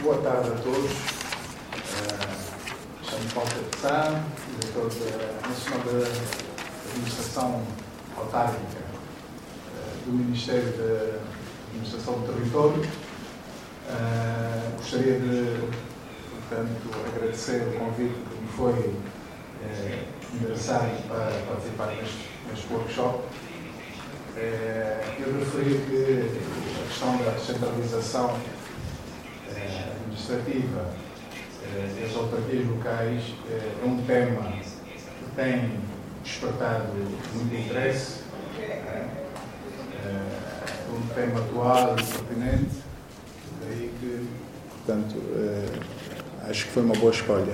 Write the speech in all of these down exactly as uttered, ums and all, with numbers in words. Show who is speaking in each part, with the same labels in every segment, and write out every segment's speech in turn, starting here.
Speaker 1: boa tarde a todos. Uh, Chamo-me Paulo Capitão, diretor da Nacional da Administração Autárquica uh, do Ministério da Administração do Território. Uh, gostaria de, portanto, agradecer o convite que me foi uh, endereçado para participar neste, neste workshop. Uh, eu referi que a questão da descentralização administrativa das autarquias locais é um tema que tem despertado muito interesse, é um tema atual e pertinente, daí que, portanto, acho que foi uma boa escolha.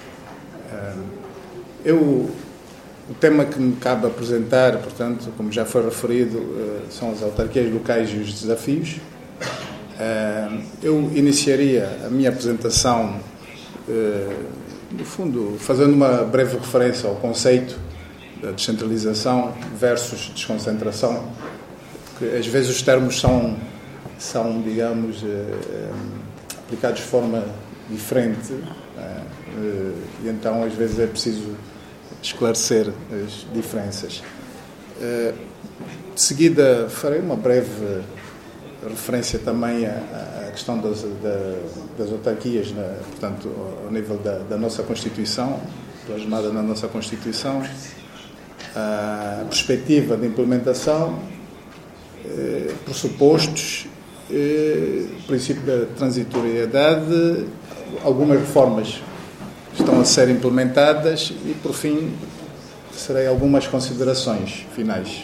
Speaker 1: Eu, o tema que me cabe apresentar, portanto, como já foi referido, são as autarquias locais e os desafios. Uh, eu iniciaria a minha apresentação, uh, no fundo, fazendo uma breve referência ao conceito da descentralização versus desconcentração, porque às vezes os termos são, são digamos, uh, um, aplicados de forma diferente, uh, uh, e então às vezes é preciso esclarecer as diferenças. Uh, de seguida farei uma breve referência também à, à questão das, da, das autarquias, na, portanto, ao nível da, da nossa Constituição, plasmada na nossa Constituição, a perspectiva de implementação, eh, pressupostos, eh, princípio da transitoriedade, algumas reformas estão a ser implementadas e, por fim, serei algumas considerações finais.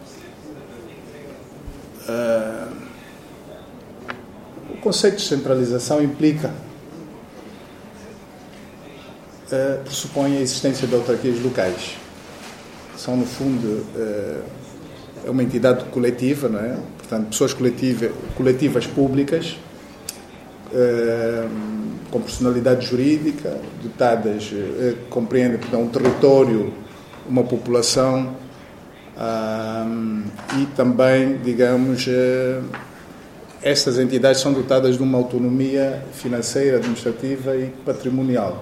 Speaker 1: Uh, O conceito de descentralização implica, uh, pressupõe a existência de autarquias locais. São, no fundo, uh, é uma entidade coletiva, não é? Portanto, pessoas coletiva, coletivas públicas, uh, com personalidade jurídica, dotadas, uh, compreendem, portanto, um território, uma população, uh, e também, digamos, uh, estas entidades são dotadas de uma autonomia financeira, administrativa e patrimonial.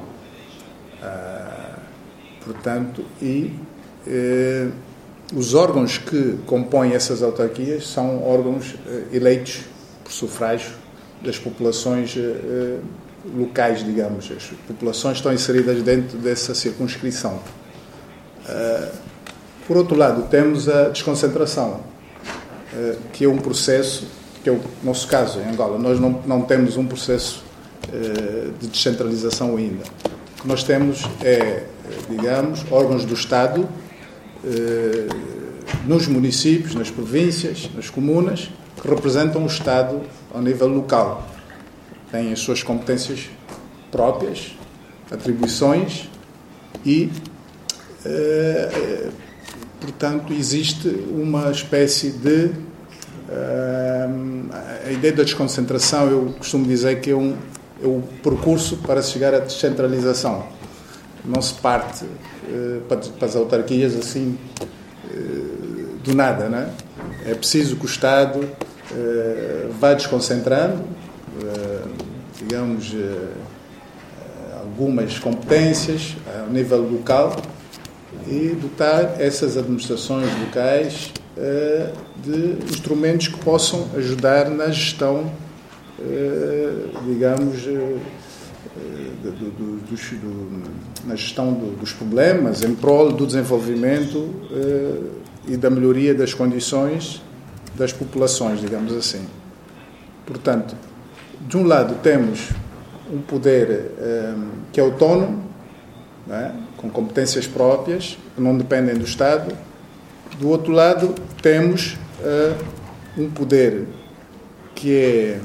Speaker 1: Uh, portanto, e uh, os órgãos que compõem essas autarquias são órgãos uh, eleitos por sufrágio das populações uh, locais, digamos. As populações estão inseridas dentro dessa circunscrição. Uh, por outro lado, temos a desconcentração, uh, que é um processo que é o nosso caso, em Angola. Nós não, não temos um processo uh, de descentralização ainda. O que nós temos é, digamos, órgãos do Estado uh, nos municípios, nas províncias, nas comunas, que representam o Estado ao nível local. Têm as suas competências próprias, atribuições e, uh, portanto, existe uma espécie de Uh, a ideia da desconcentração, eu costumo dizer que é, um, é o percurso para chegar à descentralização. Não se parte uh, para, para as autarquias assim uh, do nada, não é? É preciso que o Estado uh, vá desconcentrando, uh, digamos, uh, algumas competências ao nível local e dotar essas administrações locais de instrumentos que possam ajudar na gestão, digamos, do, do, do, na gestão do, dos problemas, em prol do desenvolvimento e da melhoria das condições das populações, digamos assim. Portanto, de um lado temos um poder que é autónomo, não é? Com competências próprias, que não dependem do Estado. Do outro lado, temos uh, um poder que é,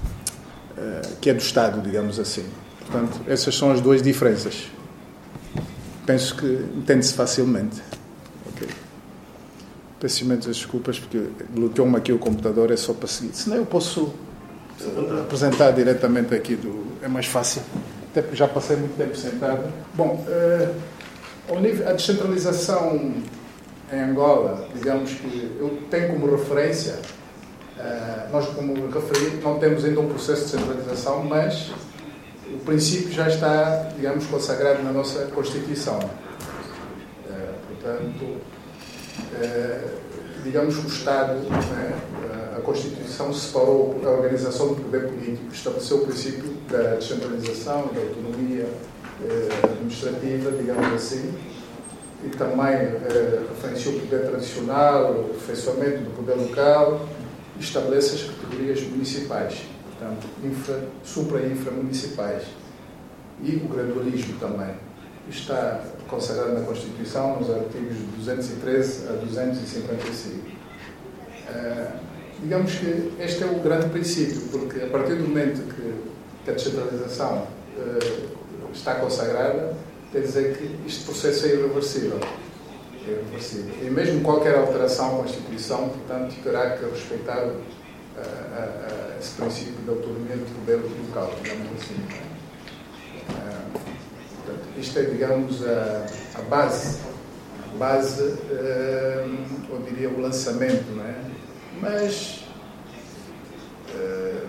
Speaker 1: uh, que é do Estado, digamos assim. Portanto, essas são as duas diferenças. Penso que entende-se facilmente. Okay. Peço imensas desculpas porque bloqueou-me aqui o computador, é só para seguir. Senão eu posso uh, apresentar diretamente aqui, do, é mais fácil. Até porque já passei muito tempo sentado. Bom, uh, ao nível, a descentralização em Angola, digamos que eu tenho como referência Uh, nós, como referi, não temos ainda um processo de centralização, mas o princípio já está, digamos, consagrado na nossa Constituição. Uh, portanto, uh, digamos que o Estado, né, a Constituição separou a organização do poder político, estabeleceu o princípio da descentralização, da autonomia uh, administrativa, digamos assim, e também uh, referenciou o poder tradicional, o aperfeiçoamento do poder local, e estabelece as categorias municipais, portanto, infra, supra e inframunicipais, e o gradualismo também. Isto está consagrado na Constituição, nos artigos duzentos e treze a duzentos e cinquenta e cinco. Uh, digamos que este é o grande princípio, porque a partir do momento que, que a descentralização uh, está consagrada, quer dizer que este processo é irreversível. É irreversível. E mesmo qualquer alteração à Constituição, portanto, terá que respeitar uh, uh, uh, esse princípio da autonomia do poder local, digamos assim. Uh, portanto, isto é, digamos, a, a base, a base uh, eu diria, o lançamento, não é? Mas uh,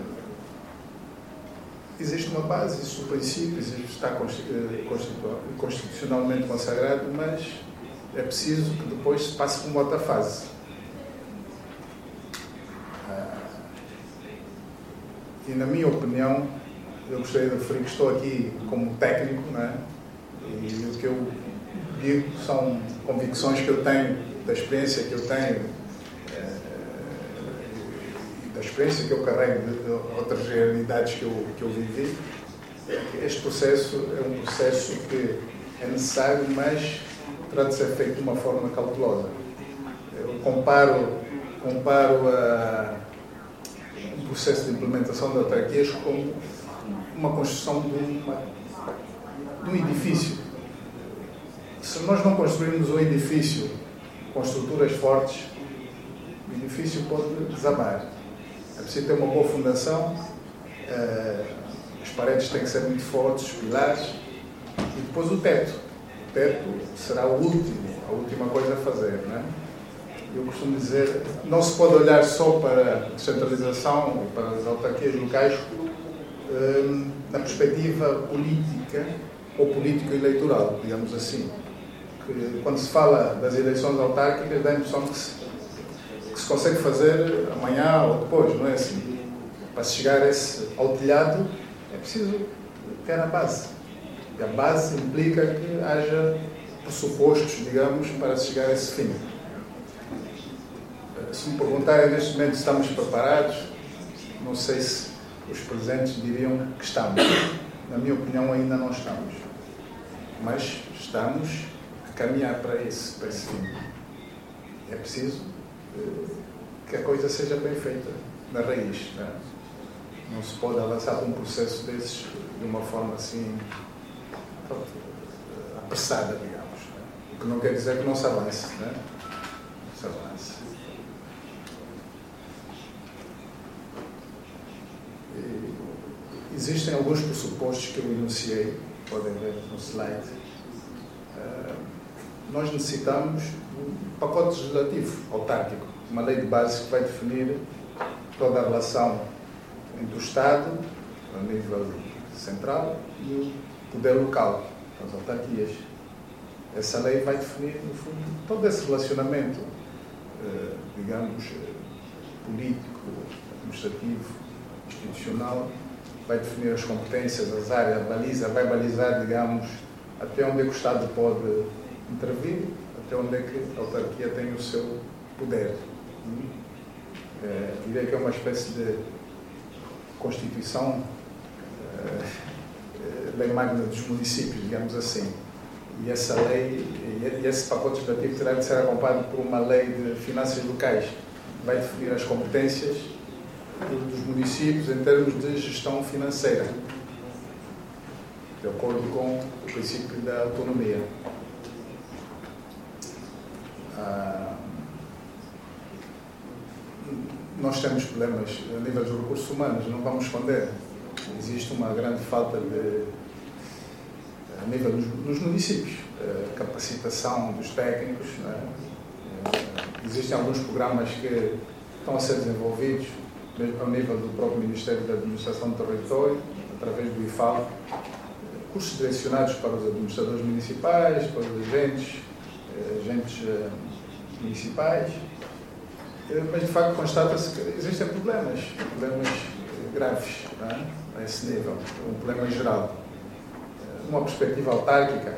Speaker 1: existe uma base, existe um princípio, existe, está constitucionalmente consagrado, mas é preciso que depois se passe por uma outra fase. Uh, e, na minha opinião, eu gostaria de referir que estou aqui como técnico, não é? E o que eu digo são convicções que eu tenho, da experiência que eu tenho, da experiência que eu carrego de, de outras realidades que eu, que eu vivi. Este processo é um processo que é necessário, mas terá de ser feito de uma forma cautelosa. Eu comparo, comparo a, um processo de implementação de autarquias como uma construção de, uma, de um edifício. Se nós não construirmos um edifício com estruturas fortes, o edifício pode desabar. É preciso ter uma boa fundação, uh, as paredes têm que ser muito fortes, os pilares, e depois o teto. O teto será o último, a última coisa a fazer, não é? Eu costumo dizer, não se pode olhar só para a descentralização e para as autarquias locais uh, na perspectiva política ou político-eleitoral, digamos assim. Que, quando se fala das eleições autárquicas, dá a impressão que se que se consegue fazer amanhã ou depois, não é assim? Para se chegar a esse, ao telhado, é preciso ter a base. E a base implica que haja pressupostos, digamos, para se chegar a esse fim. Se me perguntarem neste momento se estamos preparados, não sei se os presentes diriam que estamos. Na minha opinião, ainda não estamos. Mas estamos a caminhar para esse, para esse fim. É preciso que a coisa seja bem feita na raiz, né? Não se pode avançar para um processo desses de uma forma assim pronto, apressada, digamos, né? O que não quer dizer que não se avance, né? Se avance. E existem alguns pressupostos que eu enunciei, podem ver no slide. Uh, nós necessitamos um pacote legislativo autárquico, uma lei de base que vai definir toda a relação entre o Estado, a nível central, e o poder local, as autarquias. Essa lei vai definir, no fundo, todo esse relacionamento, digamos, político, administrativo, institucional, vai definir as competências, as áreas, a baliza, vai balizar, digamos, até onde é que o Estado pode intervir, até onde é que a autarquia tem o seu poder. É, diria que é uma espécie de Constituição, é, lei magna dos municípios, digamos assim. E essa lei, e esse pacote legislativo terá de ser acompanhado por uma lei de finanças locais, que vai definir as competências dos municípios em termos de gestão financeira, de acordo com o princípio da autonomia. Ah, nós temos problemas a nível dos recursos humanos, não vamos esconder. Existe uma grande falta de, a nível dos, dos municípios, capacitação dos técnicos, né? Existem alguns programas que estão a ser desenvolvidos mesmo ao nível do próprio Ministério da Administração do Território, através do I F A L, cursos direcionados para os administradores municipais, para os agentes, agentes municipais, mas de facto constata-se que existem problemas, problemas graves, não é? A esse nível, um problema em geral. Numa perspectiva autárquica,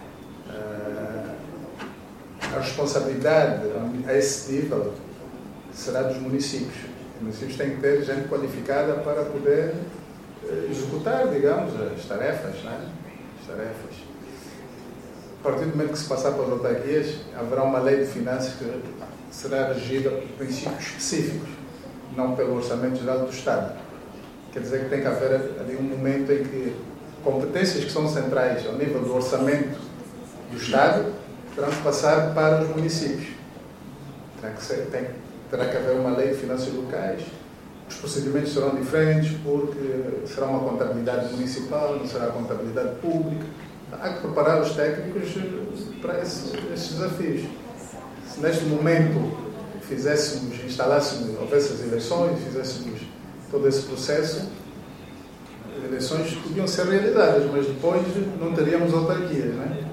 Speaker 1: a responsabilidade a esse nível será dos municípios. Os municípios têm que ter gente qualificada para poder executar, digamos, as tarefas, não é? As tarefas. A partir do momento que se passar para as autarquias, haverá uma lei de finanças que será regida por princípios específicos, não pelo Orçamento Geral do Estado. Quer dizer que tem que haver ali um momento em que competências que são centrais ao nível do orçamento do Estado terão que passar para os municípios. Terá que, ser, tem, terá que haver uma lei de finanças locais. Os procedimentos serão diferentes porque será uma contabilidade municipal, não será contabilidade pública. Há que preparar os técnicos para esses, esses desafios. Se neste momento fizéssemos, instalássemos, houvesse as eleições, fizéssemos todo esse processo, as eleições podiam ser realizadas, mas depois não teríamos autarquias, não é?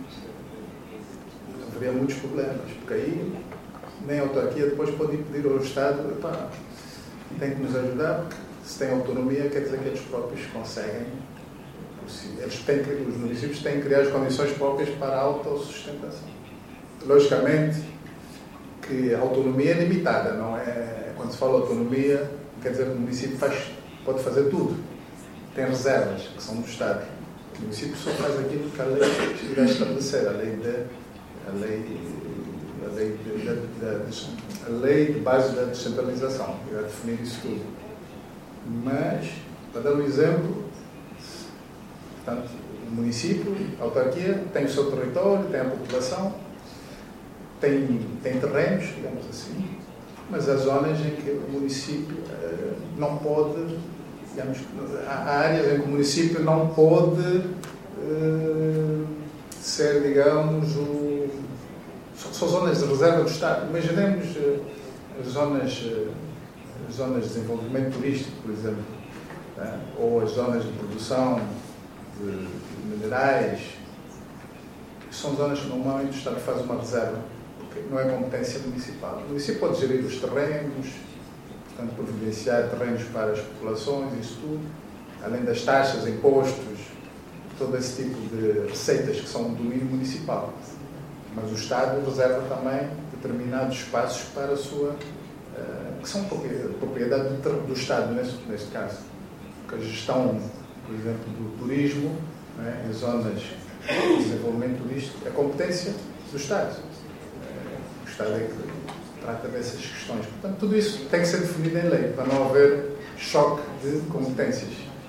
Speaker 1: Haveria muitos problemas, porque aí nem a autarquia depois pode pedir ao Estado, epá, tem que nos ajudar, porque se tem autonomia quer dizer que eles próprios conseguem, eles têm que, os municípios têm que criar as condições próprias para a autossustentação. Logicamente que a autonomia é limitada, não é? Quando se fala autonomia, quer dizer que o município faz, pode fazer tudo. Tem reservas, que são do Estado. O município só faz aquilo que a lei irá estabelecer, a lei de, a lei, a lei de, de, de, a lei de base da descentralização, irá definir isso tudo. Mas, para dar um exemplo, portanto, o município, a autarquia, tem o seu território, tem a população, tem, tem terrenos, digamos assim, mas há zonas em que o município uh, não pode, digamos, há áreas em que o município não pode uh, ser, digamos, o, são, são zonas de reserva do Estado. Imaginemos uh, as zonas, uh, as zonas de desenvolvimento turístico, por exemplo, tá? Ou as zonas de produção de, de minerais. São zonas que normalmente o Estado faz uma reserva, não é competência municipal. O município pode gerir os terrenos, portanto, providenciar terrenos para as populações, isso tudo, além das taxas, impostos, todo esse tipo de receitas que são do domínio municipal. Mas o Estado reserva também determinados espaços para a sua, que são propriedade do Estado, neste, neste caso. Porque a gestão, por exemplo, do turismo, né, em zonas de desenvolvimento turístico, é competência do Estado. O Estado é que trata dessas questões. Portanto, tudo isso tem que ser definido em lei, para não haver choque de competências.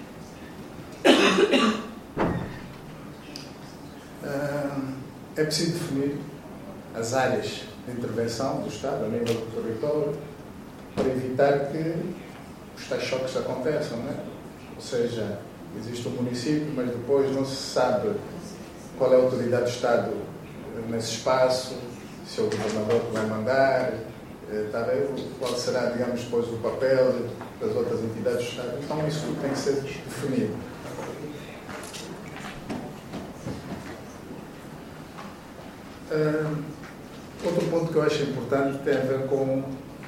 Speaker 1: É preciso definir as áreas de intervenção do Estado, a nível do território, para evitar que os tais choques aconteçam, não é? Ou seja, existe um município, mas depois não se sabe qual é a autoridade do Estado nesse espaço, se é o governador que vai mandar, tá, qual será, digamos, depois o papel das outras entidades do Estado. Então, isso tudo tem que ser definido. Uh, outro ponto que eu acho importante tem a ver com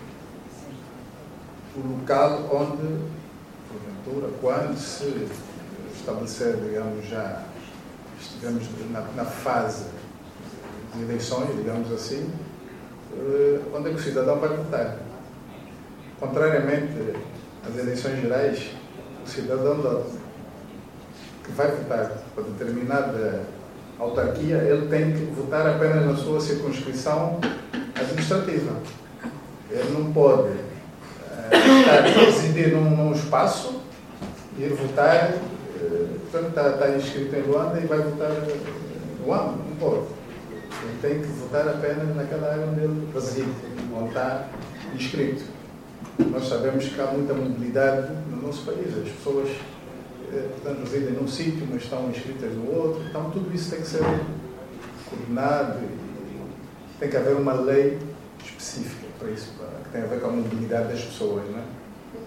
Speaker 1: o local onde, porventura, quando se estabelecer, digamos, já estivemos na, na fase de eleições, digamos assim, onde é que o cidadão vai votar. Contrariamente às eleições gerais, o cidadão que vai votar para determinada autarquia, ele tem que votar apenas na sua circunscrição administrativa. Ele não pode uh, estar a residir num, num espaço e ir votar, uh, portanto, está, está inscrito em Luanda e vai votar em Luanda, não pode. Ele tem que votar apenas naquela área onde ele reside, onde está inscrito. Nós sabemos que há muita mobilidade no nosso país. As pessoas, portanto, residem num sítio, mas estão inscritas no outro. Então, tudo isso tem que ser coordenado e tem que haver uma lei específica para isso, para, que tem a ver com a mobilidade das pessoas, não é?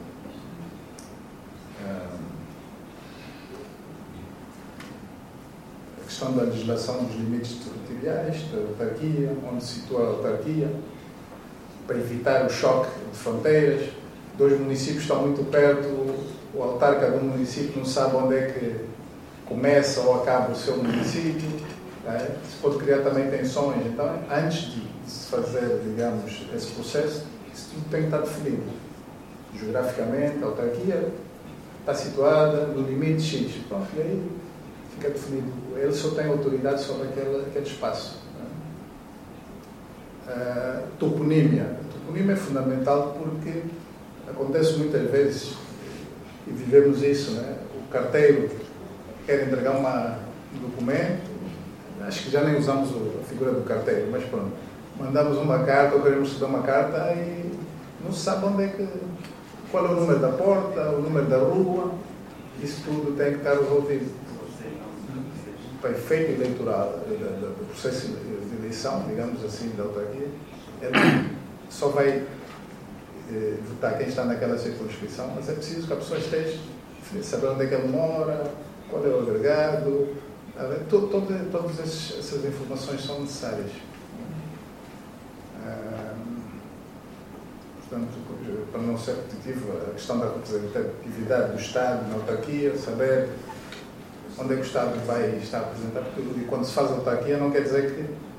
Speaker 1: A questão da legislação dos limites territoriais, da autarquia, onde se situa a autarquia, para evitar o choque de fronteiras. Dois municípios estão muito perto, o autarca do município não sabe onde é que começa ou acaba o seu município. É? Se pode criar também tensões. Então, antes de se fazer, digamos, esse processo, isso tudo tem que estar definido. Geograficamente, a autarquia está situada no limite X. Pronto, e aí fica definido. Ele só tem autoridade sobre aquele, aquele espaço. Uh, toponímia. A toponímia é fundamental porque acontece muitas vezes, e vivemos isso, né? O carteiro quer entregar uma, um documento, acho que já nem usamos a figura do carteiro, mas pronto, mandamos uma carta ou queremos estudar uma carta e não se sabe onde é que, qual é o número da porta, o número da rua, isso tudo tem que estar resolvido. Para efeito eleitoral, do processo de eleição, digamos assim, da autarquia, ele só vai eh, votar quem está naquela circunscrição, mas é preciso que a pessoa esteja, saber onde é que ele mora, qual é o agregado, todo, todo, todas esses, essas informações são necessárias. Ah, portanto, para não ser repetitivo, a questão da representatividade do Estado na autarquia, saber onde é que o Estado vai estar representado, porque quando se faz autarquia não quer dizer que